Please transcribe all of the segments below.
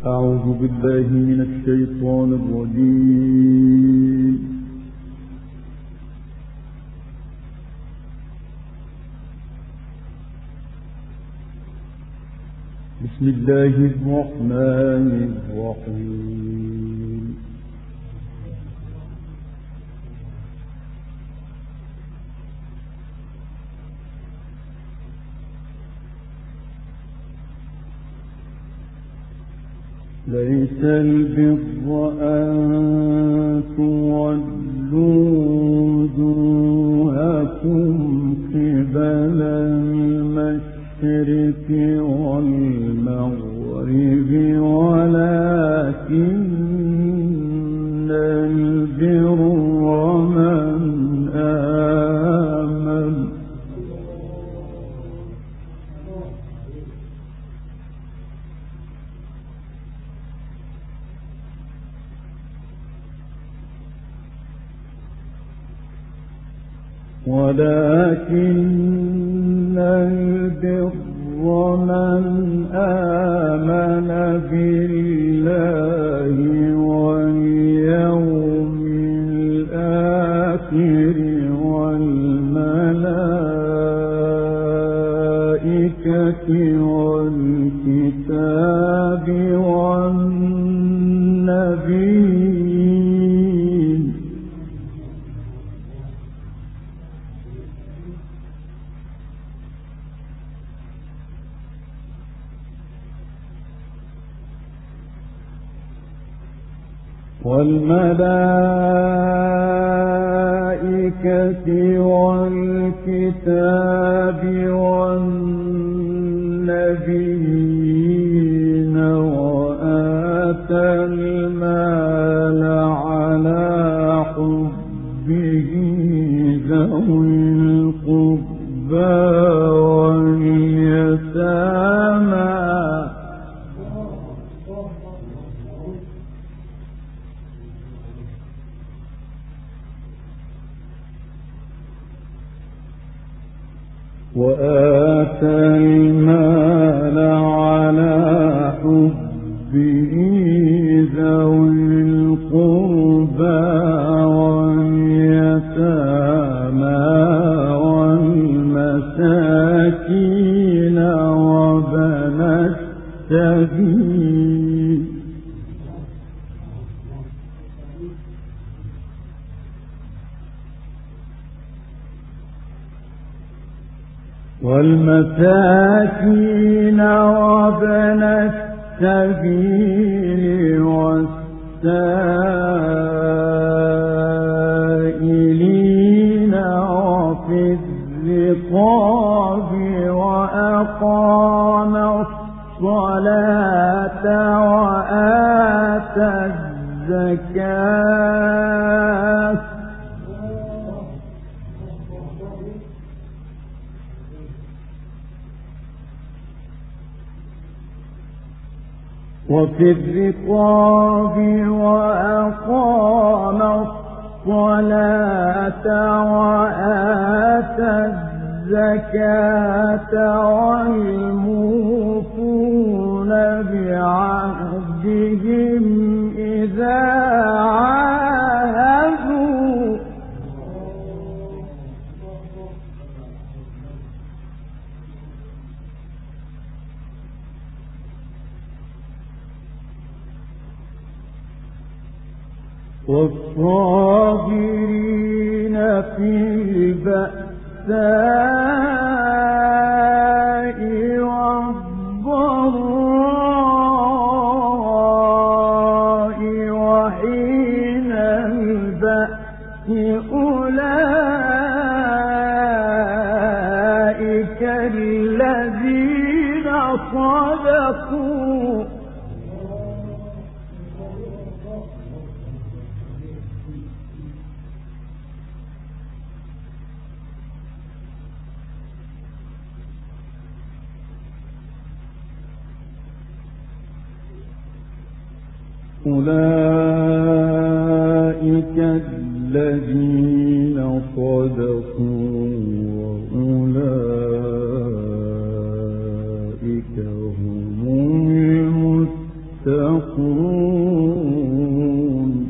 أعوذ بالله من الشيطان الرجيم. بسم الله الرحمن الرحيم. ليس البر أن تولوا وجوهكم قبل المشرق والمغرب ولكن البر من آمن بالله واليوم الآخر والملائكة والكتاب والنبيين وآتى المال على حبه ذوي القربى واليتامى والمساكين وابن السبيل وابن السبيل والسائلين وفي الرقاب وأقام الصلاة وآتى الزكاة وفي الرقاب وأقام الصلاة وآتى الزكاة والموفون بعهدهم إذا عاهدوا والصابرين في البأساء والضراء وحين البأس أولئك الذين صدقوا أولئك الذين صدقوا وأولئك هم المتقون صدقون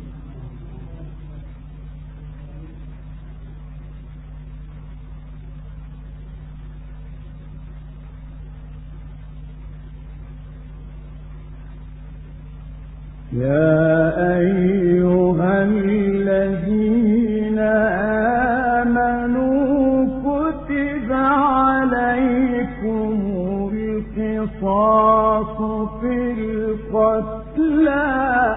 يا أيها الذين آمنوا كتب عليكم القصاص في القتلى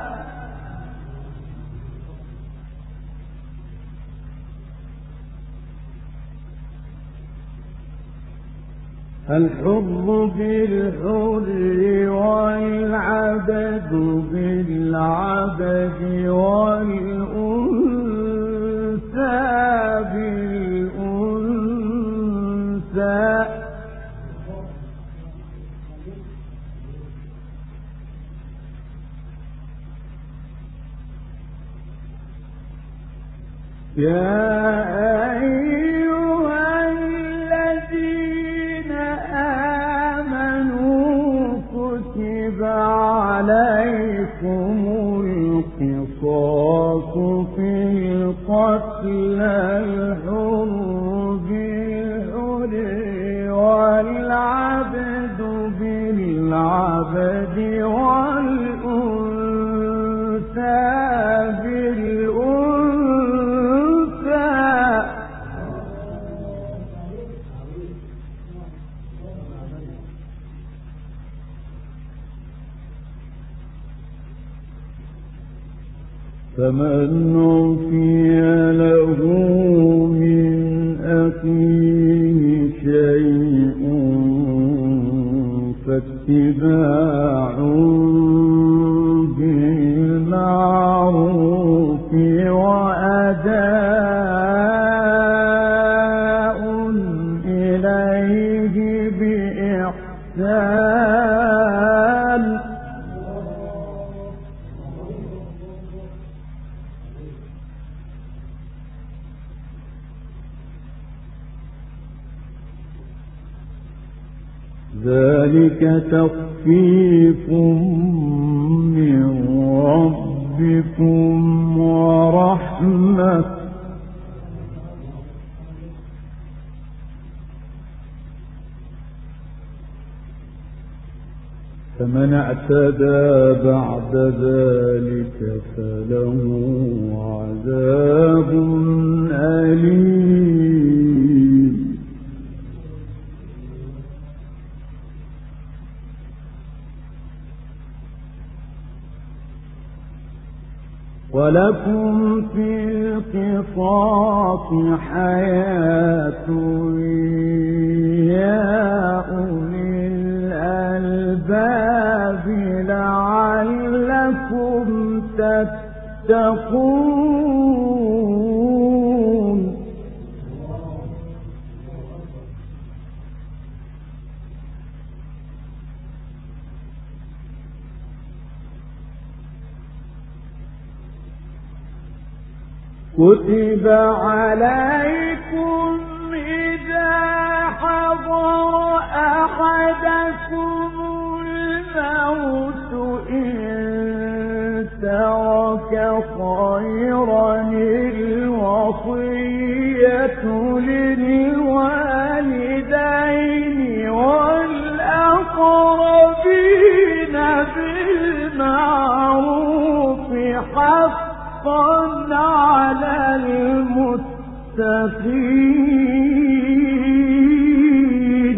الحر بالحر والعبد بالعبد والأنثى بالأنثى يا أيها الذين آمنوا كتب عليكم القصاص في القتلى الحر بالحر والعبد بالعبد والأنثى فمن عفي له من أخيه شيء فاتباع بالمعروف وأداء إليه بإحسان ذلك تخفيف من ربكم ورحمة فمن اعتدى بعد ذلك فله عذاب أليم ولكم في القصاص حياة يا أولي الألباب لعلكم تتقون كتب عليكم إذا حضر أحدكم الموت إن ترك خيرا الوصية للوالدين والأقربين بالمعروف حقا على المتقين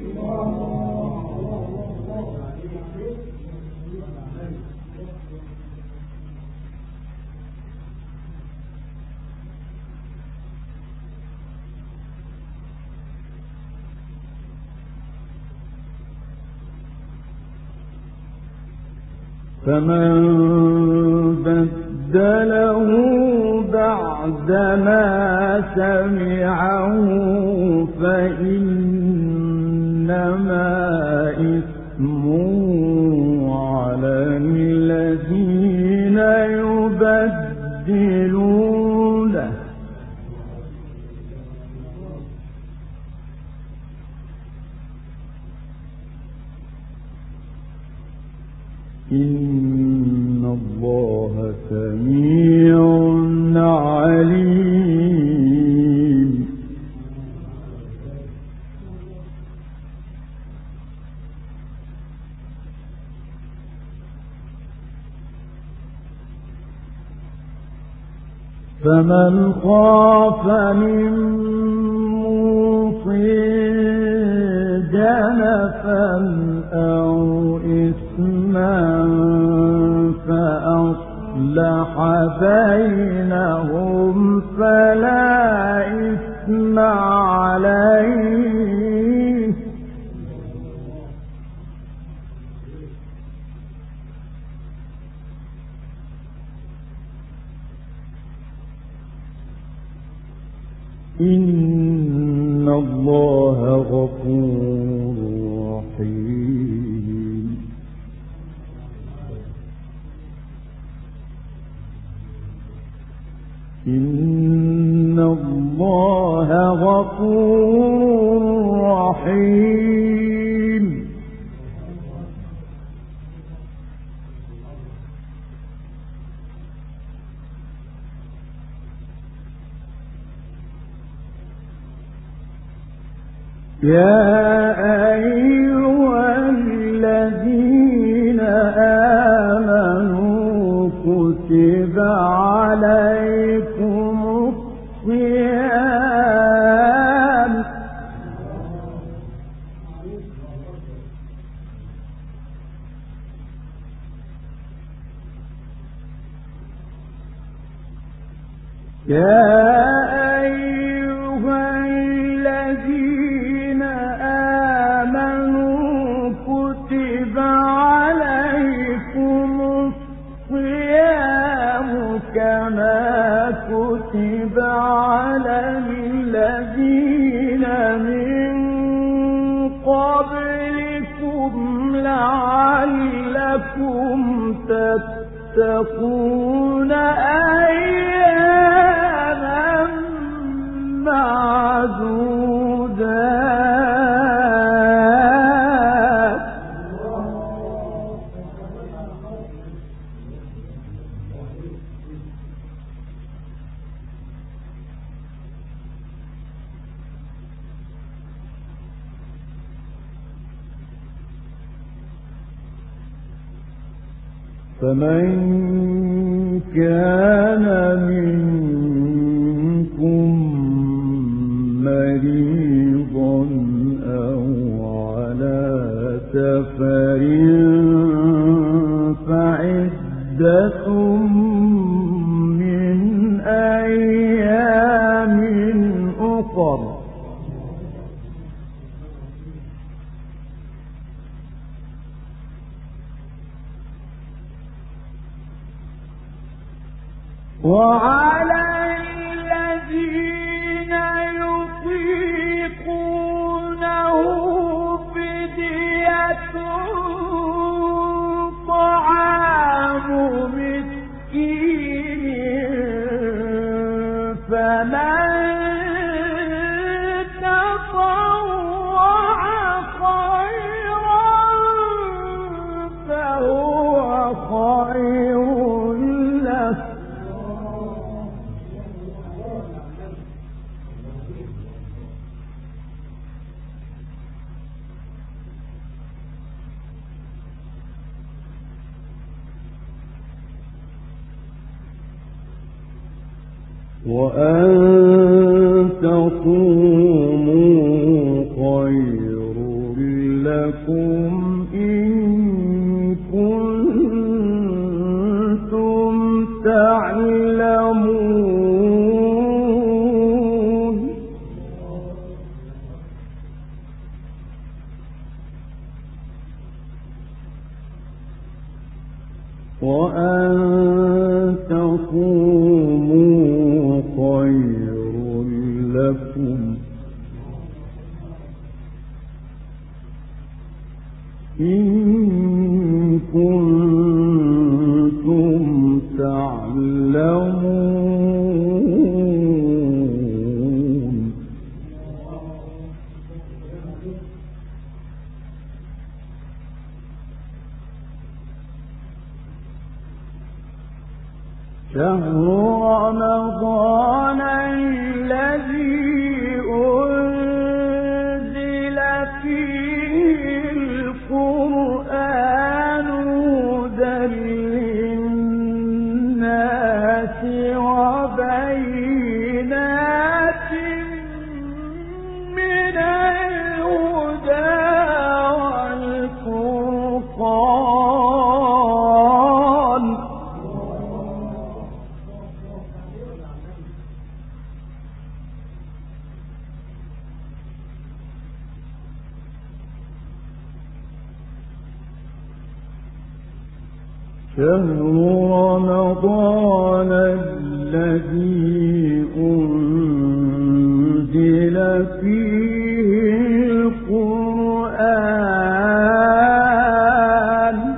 فمن بدله بعدما سمعه فإنما إثمه على الذين يبدلونه إن الله سميع عليم. فمن خاف من موصٍ جنفا أو إثما فأصلح بينهم فلا إثم عليه. إن الله غفور رحيم. إن الله غفور رحيم. يا أيها الذين آمنوا كتب عليكم الصيام كما كتب على الذين من قبلكم لعلكم تتقون أياما معدودات. فمن كان منكم مريضا أو على سفر فعدة من أيام أخر. وعلى الذين يطيقونه فدية طعام مسكين فمن تطوع خيرا فهو خير له. وأن تصوموا خير لكم إن كنتم تعلمون. وأن تصوموا خير لكم إن كنتم تعلمون. شهر رمضان الذي أنزل فيه القرآن هدى للناس وبينات من الهدى والفرقان شهر رمضان الذي أنزل فيه القرآن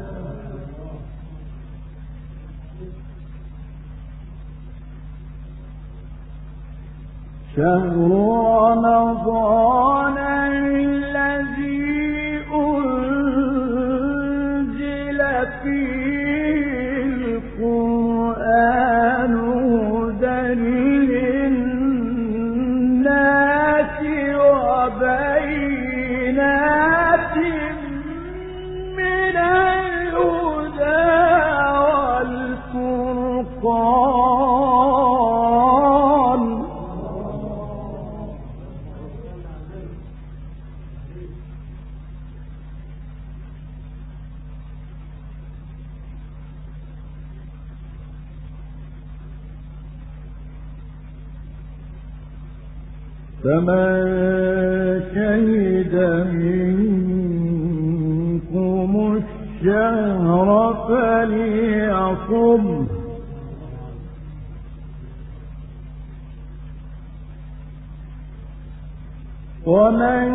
شهر رمضان الذي أنزل فيه القرآن هدى للناس وبينات من الهدى والفرقان فمن شهد منكم الشهر فليصم ومن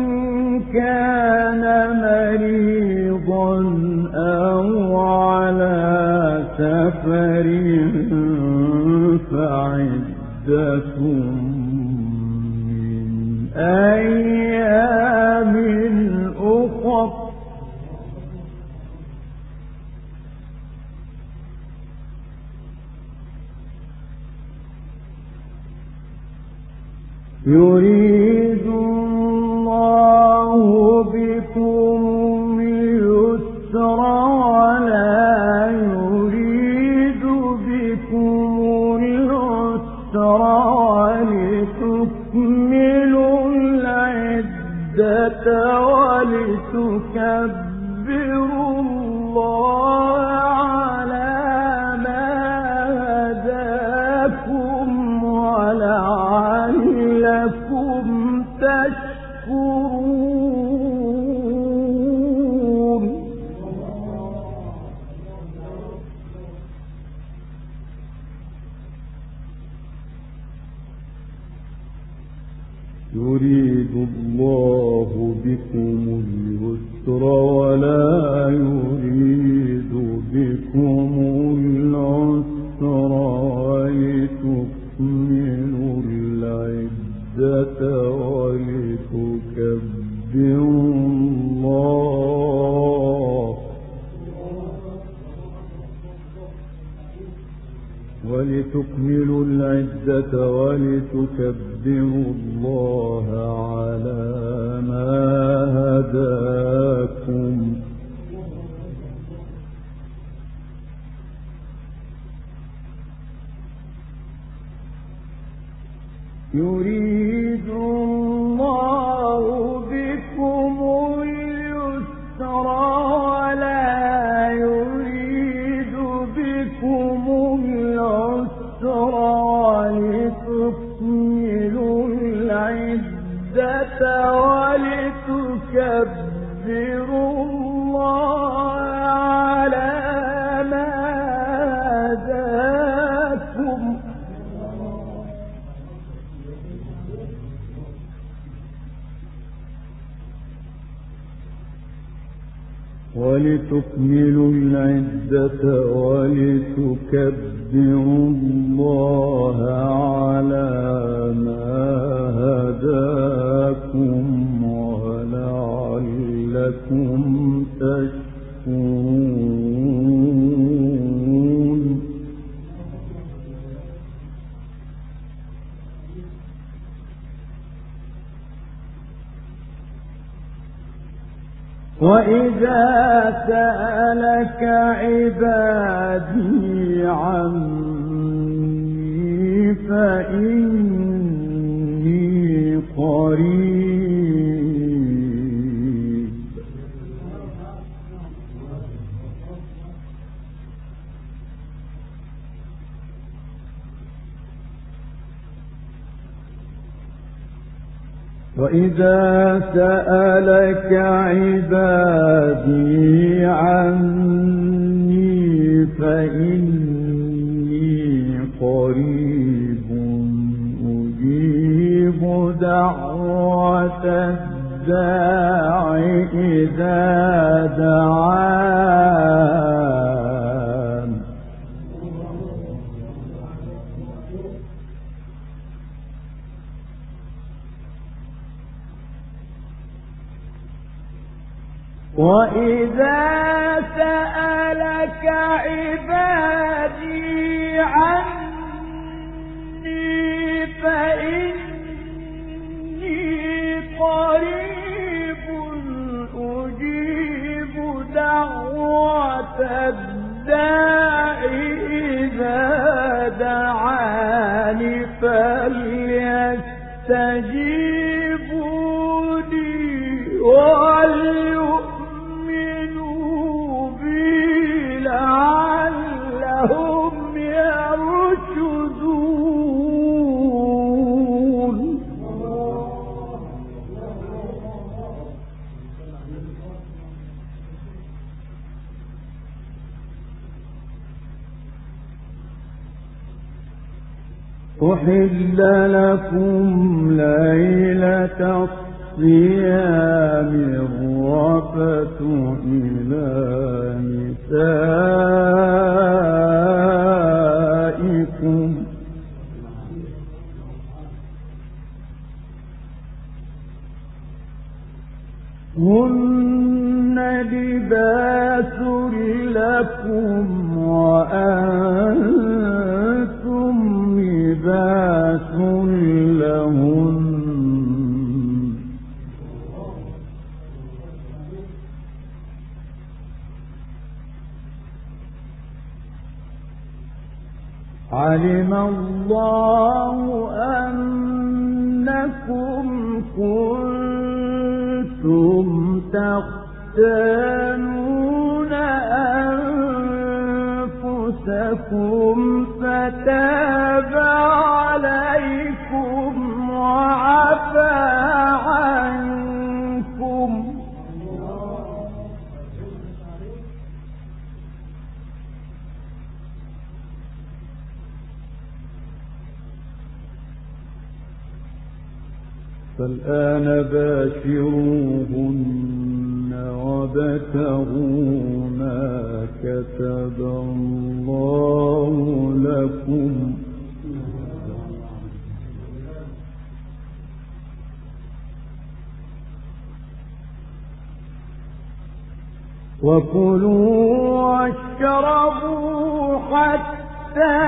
كان مريضا أو على سفر فعدة أيام أخر يريد الله بكم اليسر ولا يريد بكم العسر ولتكملوا العدة ولتكبروا الله على ما هداكم ولعلكم تشكرون يريد الله بكم اليسر ولا يريد بكم العسر ولتكملوا العدة ولتكبروا الله على ما هداكم يريد الله بكم اليسر ولا يريد بكم العسر ولتكملوا العدة ولتكبروا الله على ما هداكم ولتكملوا العدة ولتكبروا الله على ما هداكم ولعلكم تشكرون وإذا سألك عبادي عني فإني قريب وإذا سألك عبادي عني فإني قريب أجيب دعوة الداع إذا دعان وإذا سألك عبادي عني فإني قريب أجيب دعوة الداع إذا دعان فليستجيبوا لي وليؤمنوا بي لعلهم يرشدون أحل لكم ليلة الصيام الرفث إلى نسائكم هن لباس لكم وأنتم لباس لهن علم الله أنكم كنتم تختانون أنفسكم فتاب عليكم وعفى عنكم فالآن باشروهن وابتغوا ما كتب الله لكم وكلوا واشربوا حتى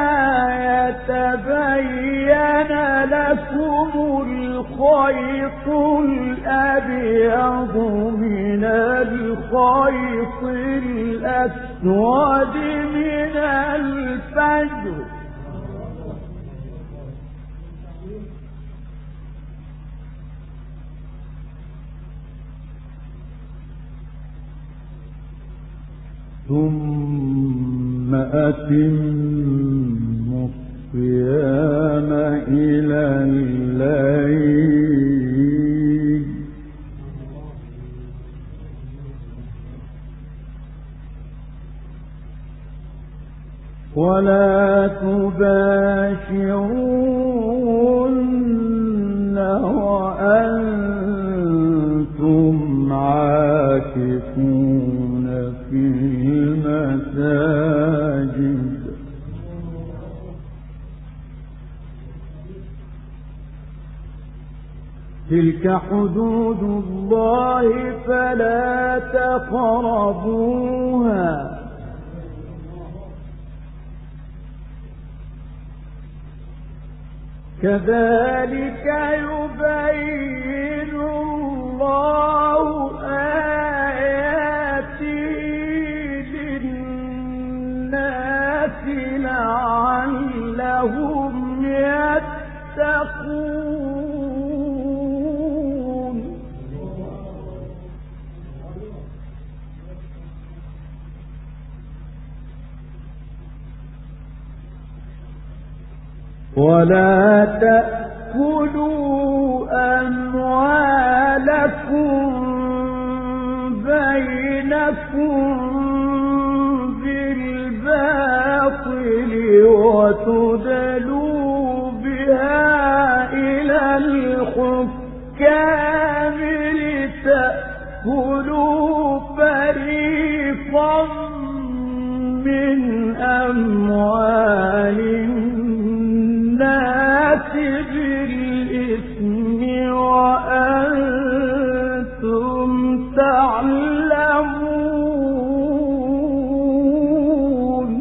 يتبين لكم الخيط الأبيض من الخيط الأسود من الفجر ثم أتموا الصيام إلى الليل ولا تباشرون وأنتم عاكفون في المساجد تلك حدود الله فلا تقربوها كذلك يبين الله آياته ولا تأكلوا أموالكم بينكم بالباطل وتدلوا بها إلى الحكام لتأكلوا فريقا من أموال الناس بالإثم وأنتم تعلمون.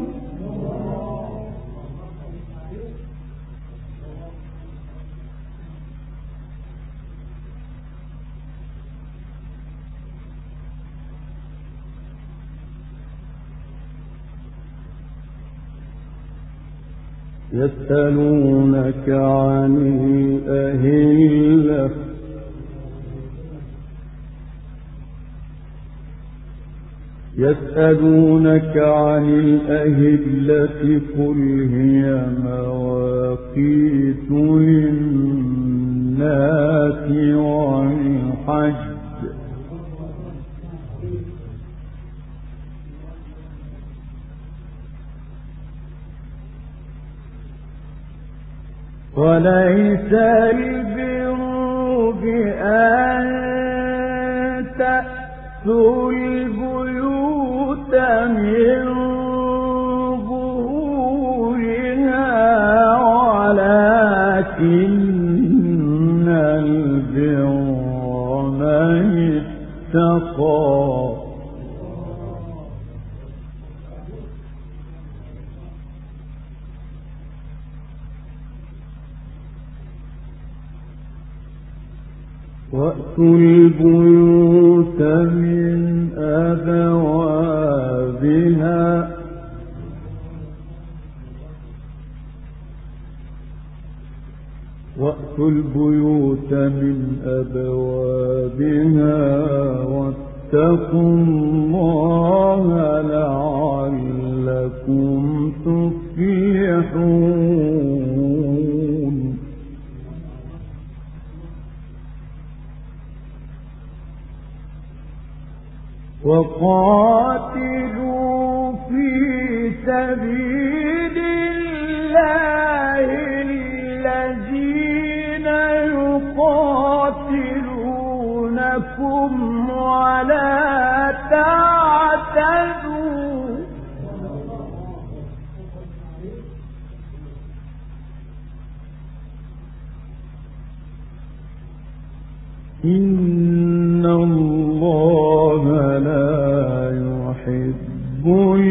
يسألونك عن الأهلة قل هي مواقيت للناس والحج وليس البر بأن تأتوا البيوت من ظهورها ولكن البر من اتقى. وأتوا البيوت من أبوابها واتقوا الله لعلكم تفلحون. وقاتلوا في سبيل الله الذين يقاتلونكم ولا تعتدوا إن الله لا يحب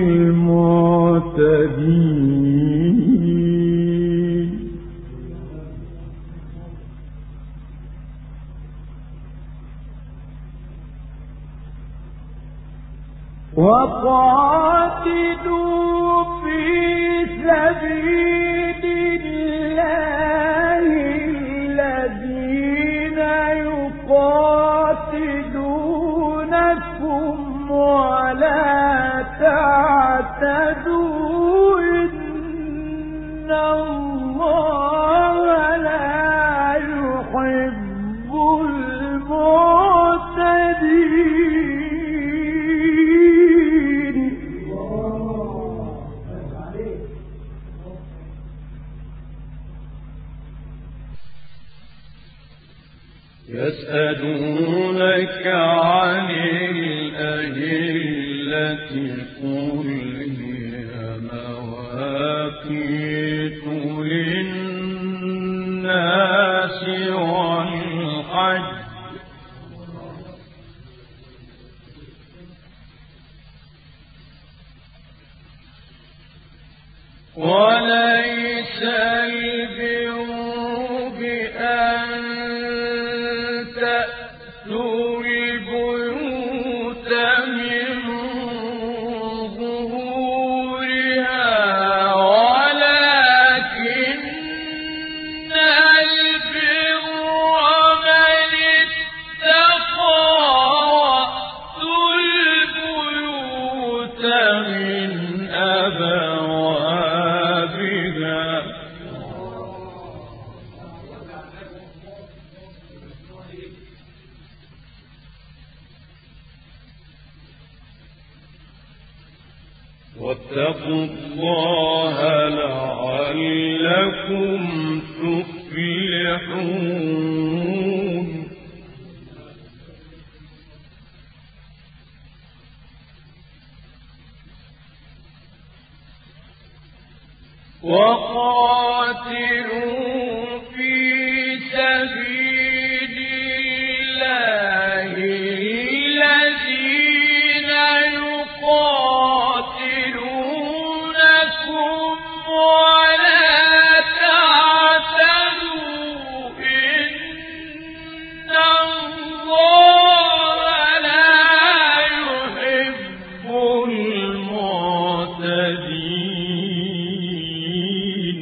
المعتدين. وقاتلوا في سبيل الله الذين يقاتلونكم ولا تعتدوا إن الله لا يحب المعتدين. يسألونك عن الأهلة قل هي مواقيت للناس والحج وليس البر بأن تأتوا البيوت من ظهورها ولكن البر من اتقى. وأتوا البيوت من أبوابها واتقوا الله لعلكم تفلحون. وقاتلوا في سبيل الله الذين يقاتلونكم ولا تعتدوا إن الله لا يحب المعتدين.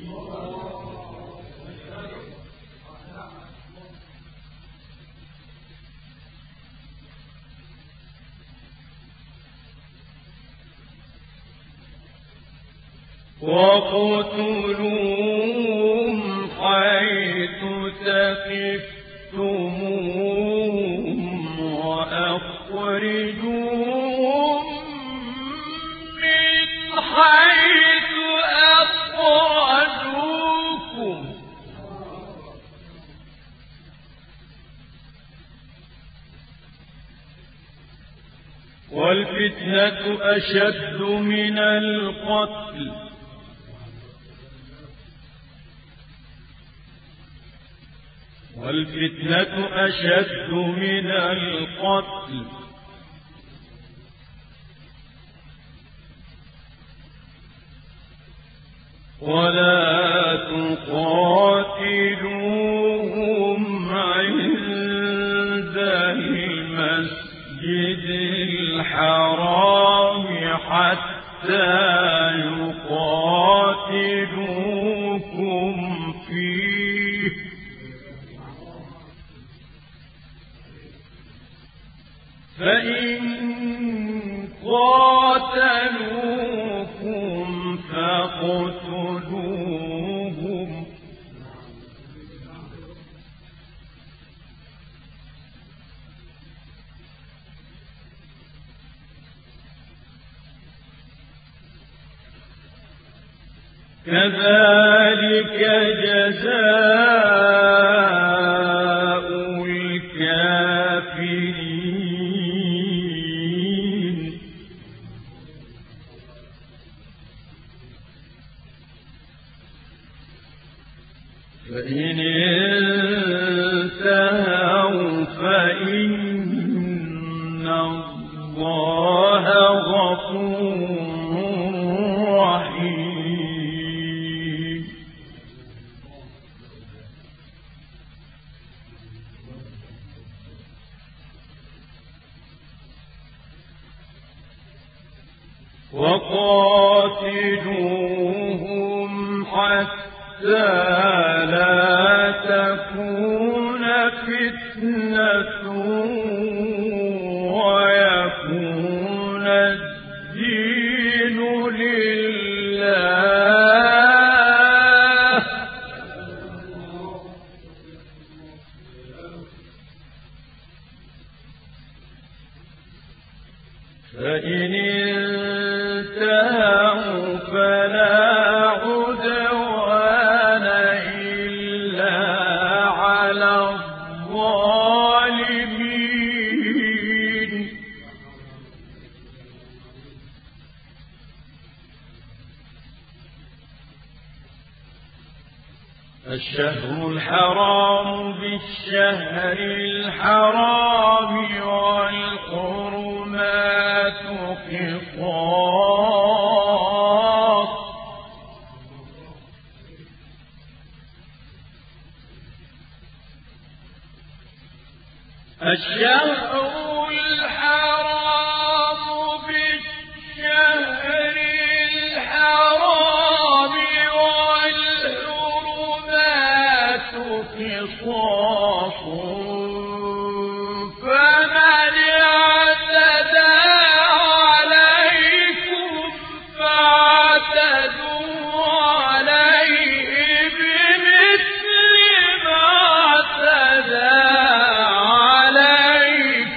وَاقْتُلُوهُمْ حَيْثُ ثَقِفْتُمُوهُمْ وَأَخْرِجُوهُمْ مِنْ حَيْثُ أَخْرَجُوكُمْ ۚ وَالْفِتْنَةُ أَشَدُّ مِنَ الْقَتْلِ ولا تقاتلوهم عند المسجد الحرام حتى يقاتلوكم فيه ۖ فإن قاتلوكم فاقتلوهم ۖ كذلك جزاء الكافرين. فإن انتهوا فإن الله غفور رحيم. وقاتلوهم حتى لا تكون فتنة ويكون الدين لله، فإن انتهوا فلا عدوان إلا على الظالمين. الشهر الحرام بالشهر الحرام والحرمات قصاص، الشهر الحرام بالشهر الحرام والحرمات قصاص، فمن اعتدى عليكم فاعتدوا عليه بمثل ما اعتدى عليكم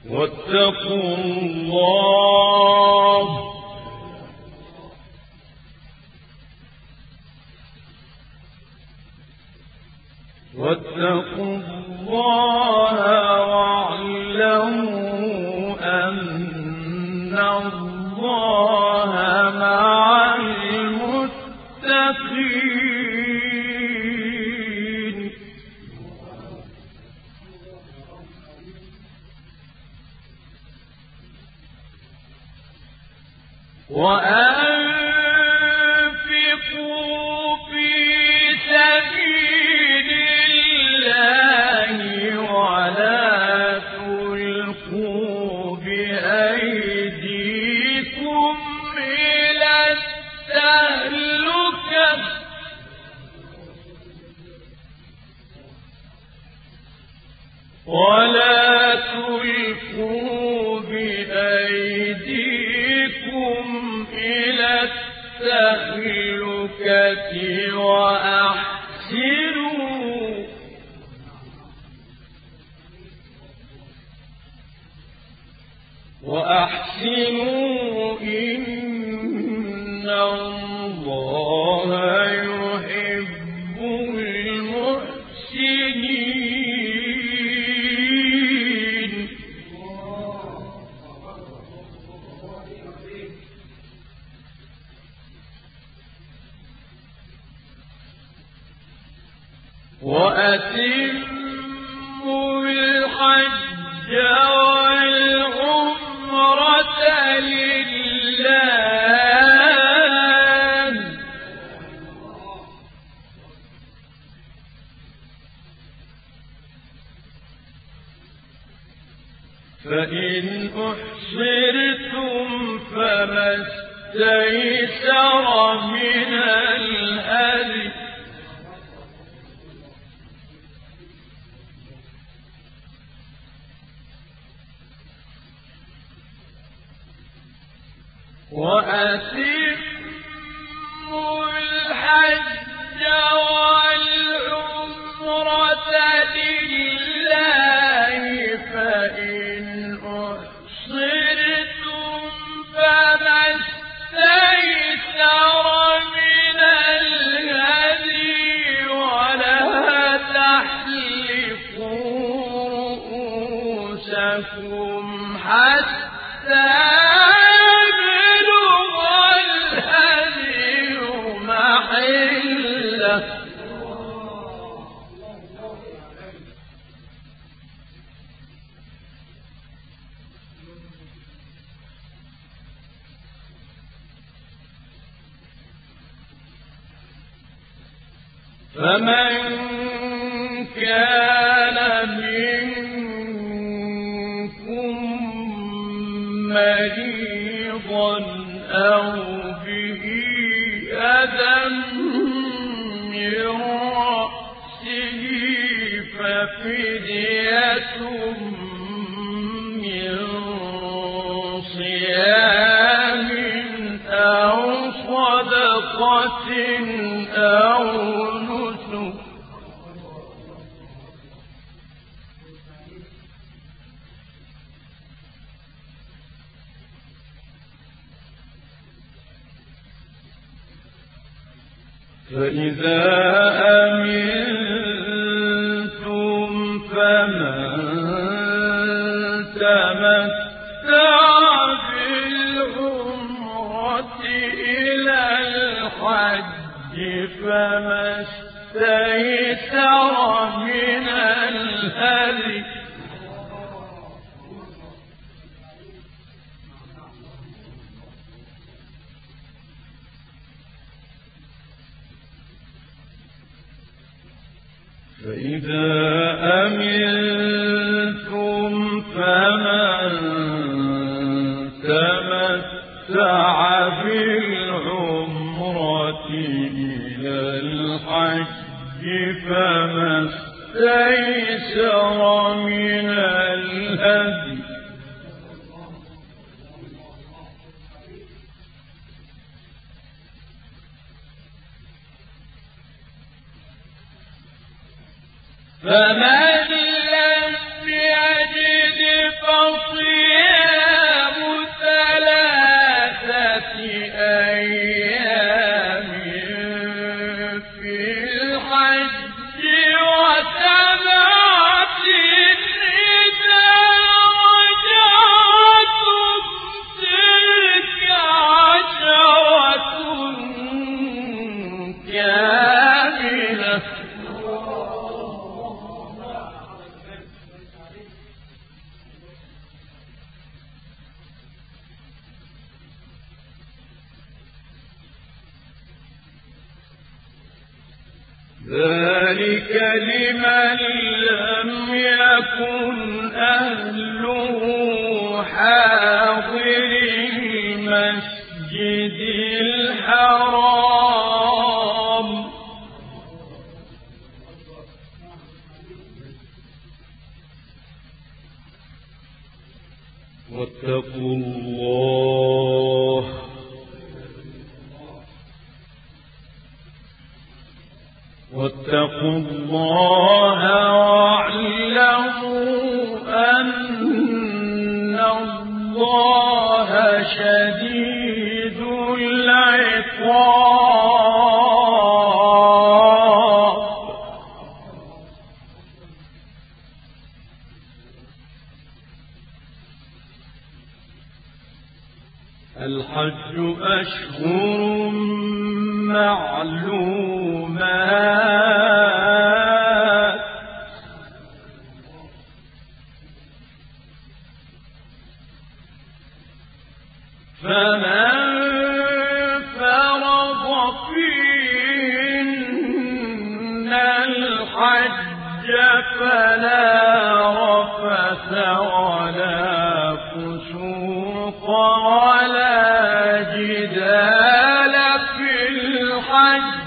واتقوا الله واعلموا أن الله مع المتقين وأنفقوا في سبيل الله ولا تلقوا بأيديكم إلى التهلكة وأحسنوا إن الله يحب المحسنين وأتموا الحج والعمرة لله فإن أحصرتم فما استيسر من الهدي وأتموا الحج والعمرة لله فإن أحصرتم فما استيسر من الهدي ولا تحلقوا رؤوسكم حتى فمن كان منكم مريضا أو به أذى من رأسه ففدية من صيام أو صدقة أو نسك فإذا أمنتم فمن تمتع بالعمرة إلى الحج فما استيسر من الهدي فإذا أمنتم فمن تمتع بالعمرة إلى الحج فما استيسر من الهدي فمن لم يجد فصيام فصيام 3 أيام في الحج و7 إذا رجعتم تلك 10 كاملة ذلك لمن لم يكن أهله حاضر المسجد الحرام واتقوا الله واعلموا أن الله شديد العقاب الحج أشهر معلومات فمن فرض فيهن الحج فلا رفث ولا فسوق ولا جدال في الحج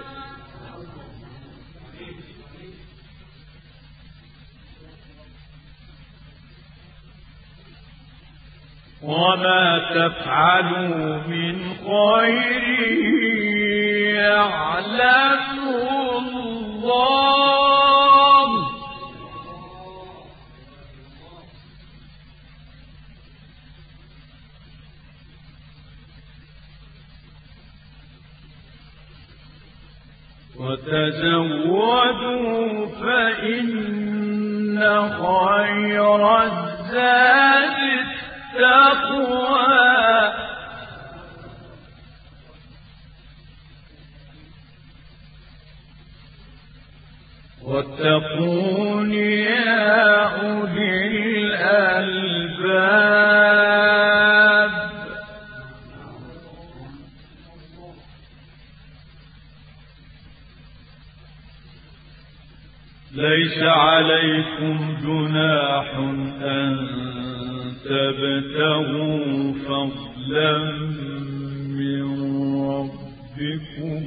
وما تفعلوا من خير يعلمه الله وتزودوا فإن خير الزاد التقوى واتقون يا أولي الألباب ليس عليكم جناح أن تبتغوا فضلا من ربكم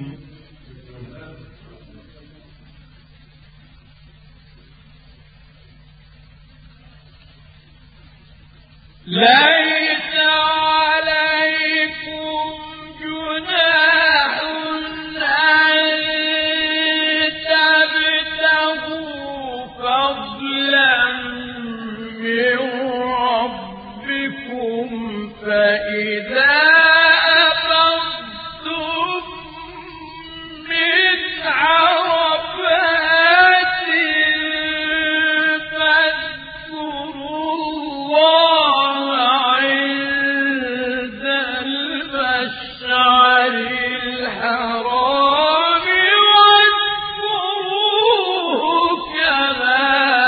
ليس عليكم جناح أن تبتغوا فضلا من ربكم فإذا أفضتم من عرفات فاذكروا الله عند المشعر الحرام واذكروه كما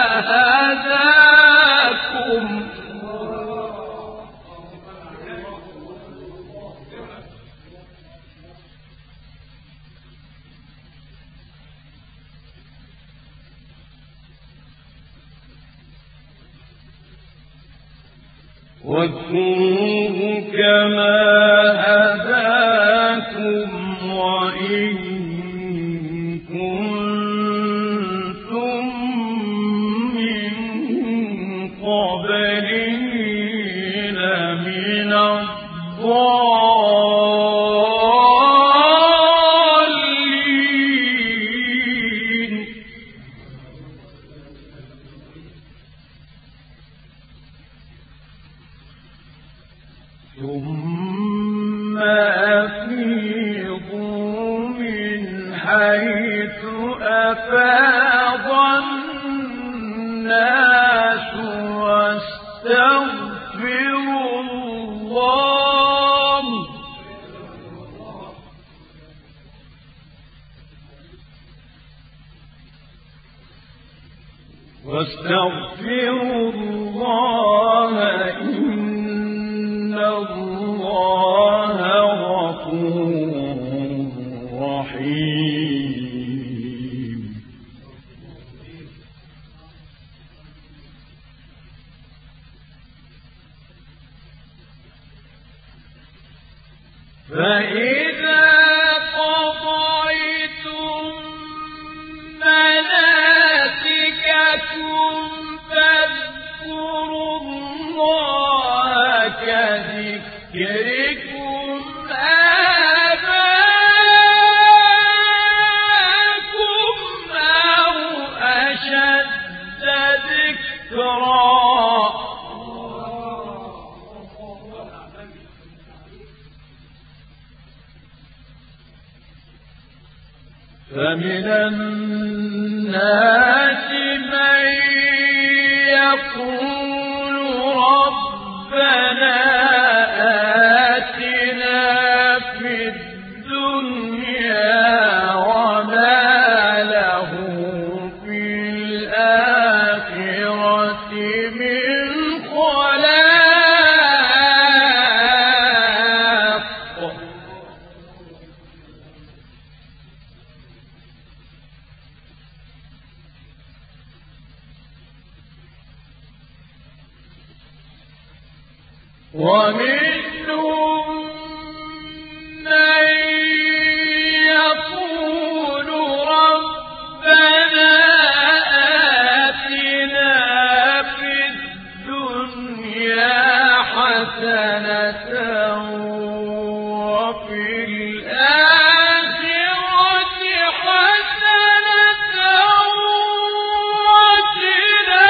هداكم واذكروه كما هداكم وإن كنتم من قبله لمن الضالين حيث أفاض الناس واستغفروا الله إن الله غفور رحيم. فإذا قضيتم مناسككم فاذكروا الله كذكركم آباءكم أو أشد ذكرا. فمن الناس من يقول ربنا آتنا في الدنيا وما له في الآخرة من خلاق. ومنهم من يقول ربنا آتنا في الدنيا حسنة وفي الآخرة حسنة وقنا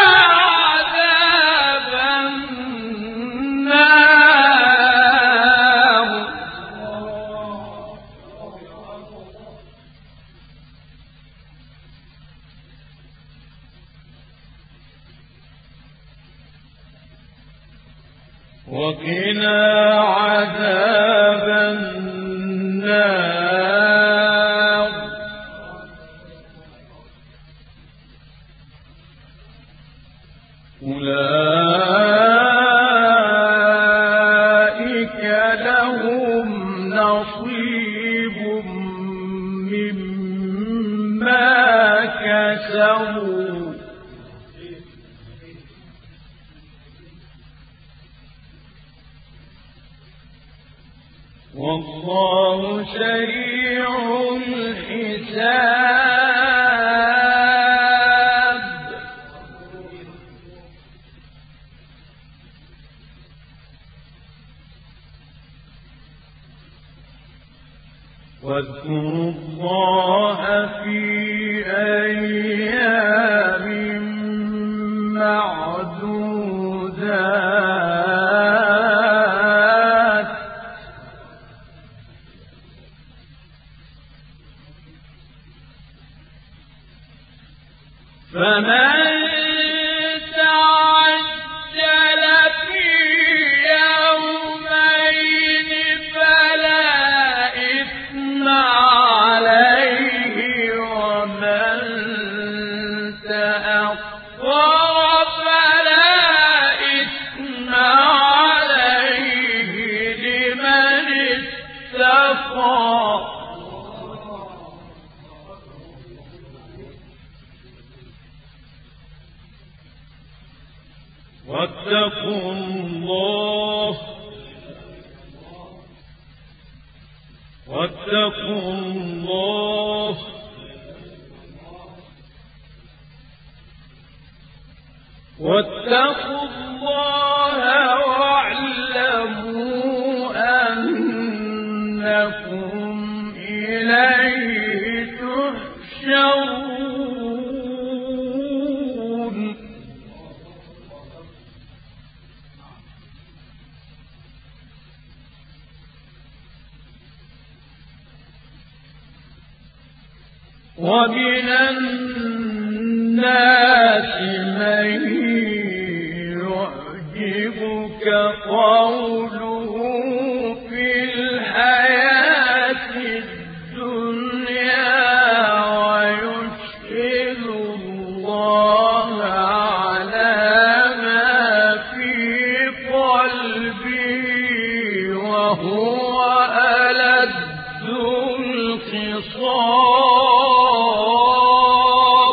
عذاب النار. وقنا عذاب النار. أولئك لهم نصيب مما كسبوا والله سريع الحساب. واذكروا الله في أيام معدودات. فمن تعجل في يومين فلا إثم عليه ومن تأخر فلا إثم عليه لمن اتقى. واتقوا الله واعلموا أنكم إليه تحشرون. ومن الناس من يعجبك قوله في الحياة الدنيا ويشهد الله على ما في قلبه وهو ألد الخصام.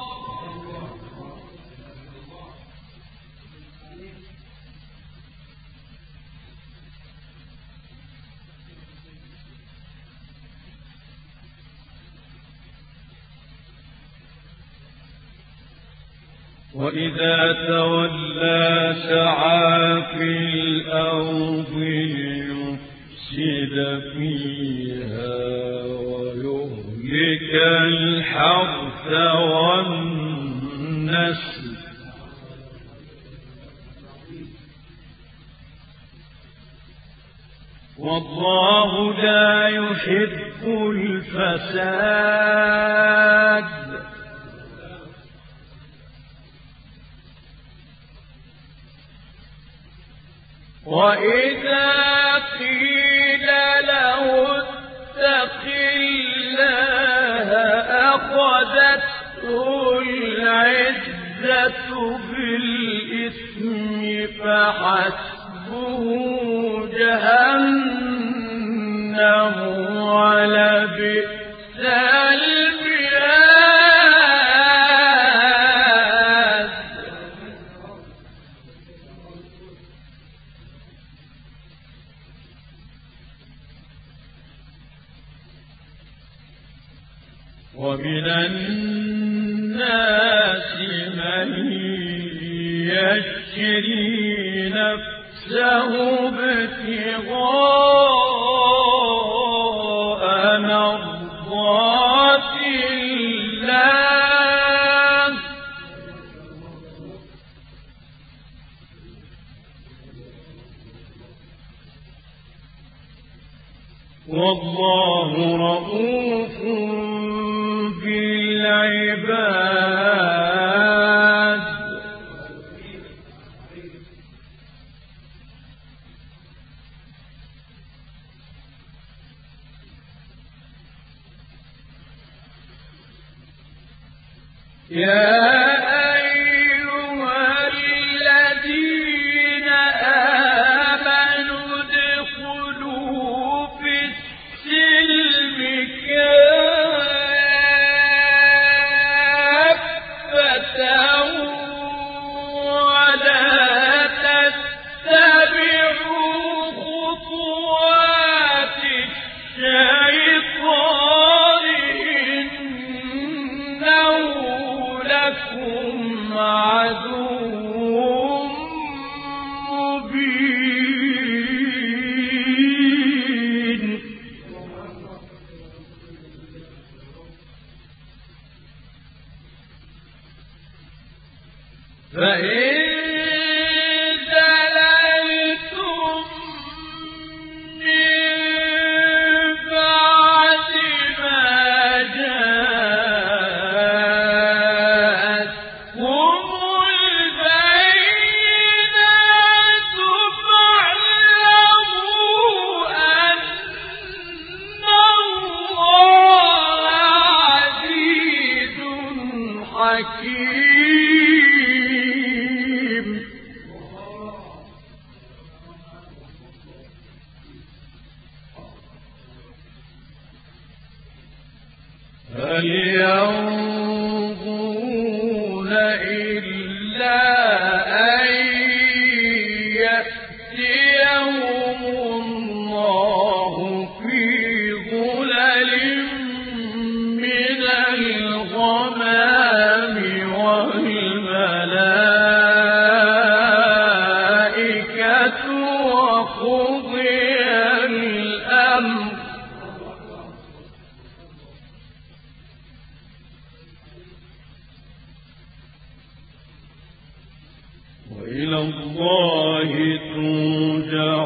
وإذا تولى سعى في الأرض ليفسد فيها ويهلك الحرث والنسل والله لا يحب الفساد. وإذا قيل له اتق الله أخذته العزة بالإثم فحسبه جهنم ولبئس المهاد. ومن الناس من يشري نفسه ابتغاء مرضات الله والله رؤوف بالعباد. يا أيها الذين آمنوا ادخلوا في السلم كافة ولا تتبعوا خطوات الشيطان إنه لكم عدو مبين. فإن زللتم من بعد ما جاءتكم البينات فاعلموا أن الله عزيز حكيم. هل ينظرون إلا أن يأتيهم الله في ظلل من الغمام والملائكة وقضي الأمر وإلى الله ترجع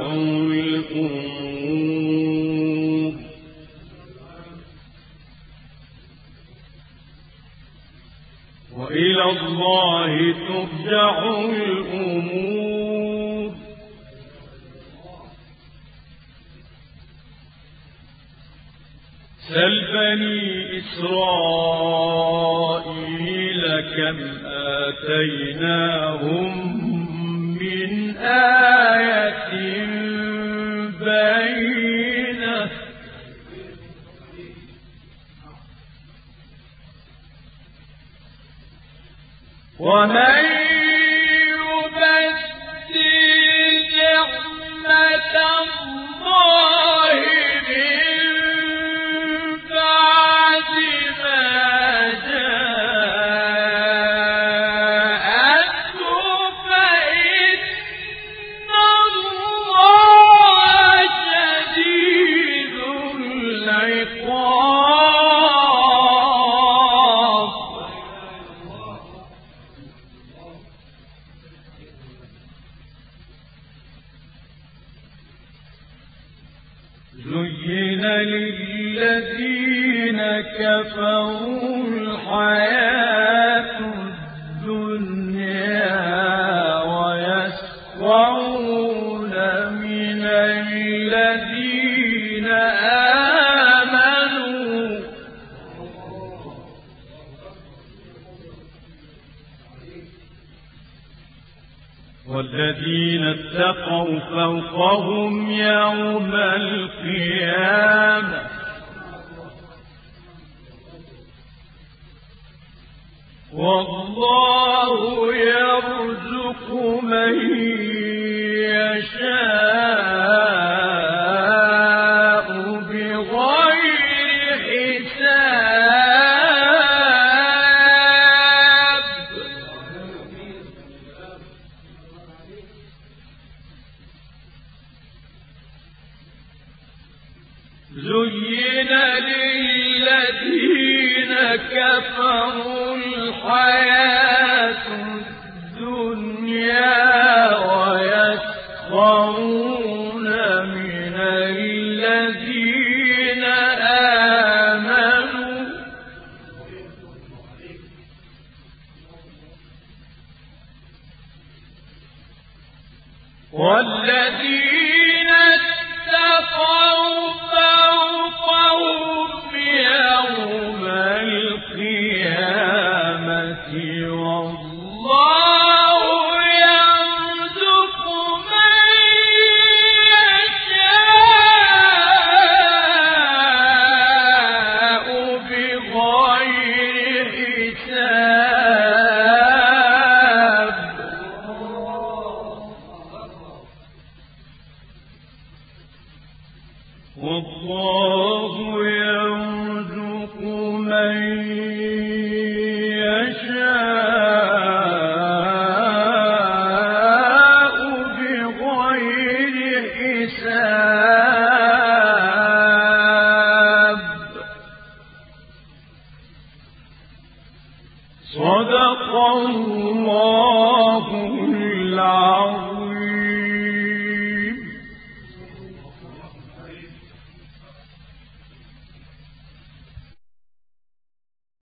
الأمور. وإلى الله ترجع الأمور سل بني إسرائيل كم آتيناهم من آية بينة ومن يبدل نعمة الله من بعد ما جاءته فإن الله شديد العقاب زين للذين كفروا الحياة الدنيا ويسخرون من الذين آمنوا والذين اتقوا فوقهم يوم القيامة والله يرزق من يشاء بغير حساب زين للذين كفروا الحياة الدنيا ويسخرون من الذين آمنوا والذين اتقوا فوقهم يوم القيامة والله يرزق من يشاء بغير حساب والله يرزق من يشاء بغير حساب صدق الله